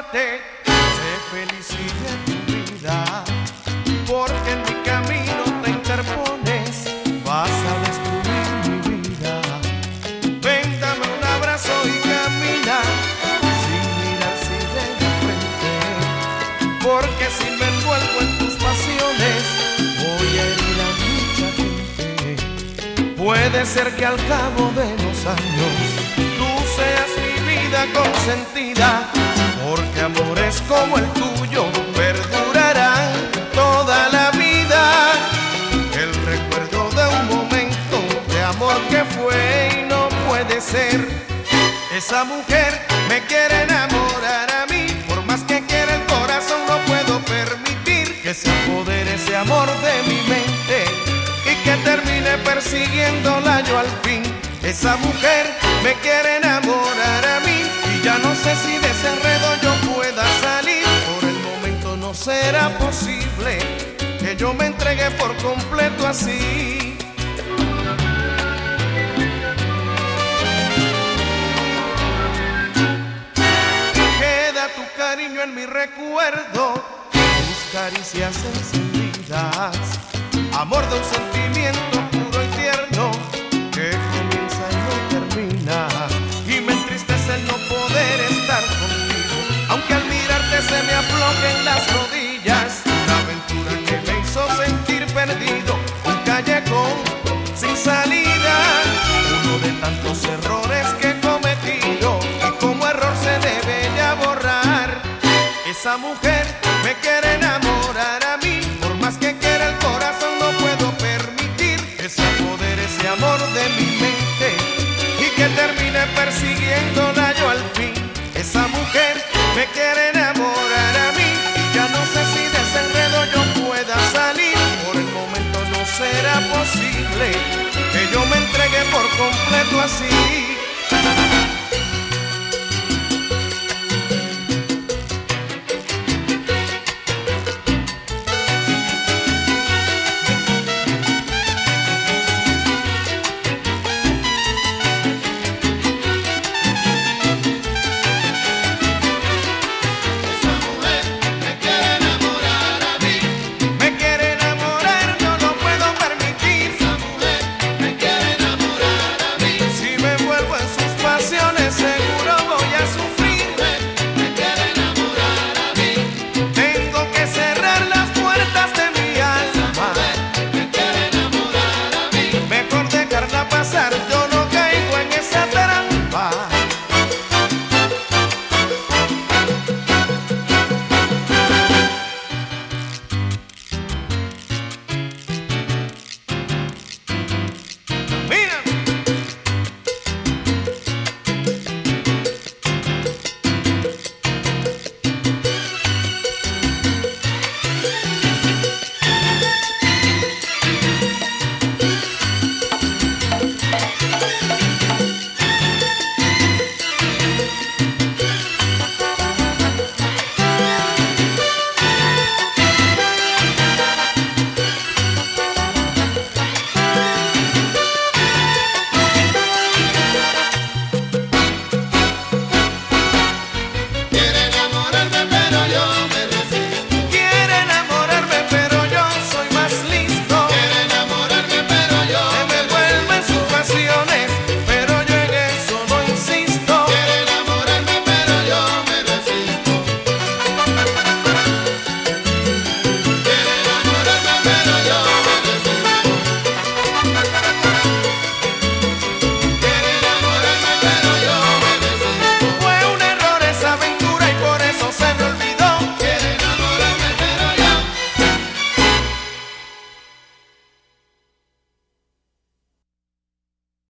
amarte. Sé feliz sigue tu vida, porque en mi camino te interpones, vas a destruir mi vida. Ven, dame un abrazo y camina, sin mirar sigue de frente, porque si me envuelvo en tus pasiones, voy a herir a mucha gente. Puede ser que al cabo de los años tú seas mi vida consentida, porque amores como el tuyo perdurarán toda la vida. El recuerdo de un momento de amor que fue y no puede ser. Esa mujer me quiere enamorar a mí, por más que quiera el corazón no puedo permitir que se apodere ese amor de mi mente y que termine persiguiéndola yo al fin. Esa mujer me quiere enamorar a mí y ya no sé si de ese enredo yo pueda salir. Por el momento no será posible que yo me entregue por completo así. Queda tu cariño en mi recuerdo, tus caricias encendidas, amor de un sentimiento puro y tierno que comienza y no termina. Y me entristece el no poder estar contigo, aunque al mirarte se me aflojen las rodillas. Una aventura que me hizo sentir perdido, un callejón sin salida, uno de tantos errores que he cometido y como error se debe ya borrar. Esa mujer me quiere enamorar a mí, por más que quiera el corazón no puedo permitir que se apodere ese amor de mi mente y que termine persiguiéndola yo al fin. Esa mujer me quiere enamorar a mí y ya no sé si de ese enredo yo pueda salir. Por el momento no será posible que yo me entregue por completo así.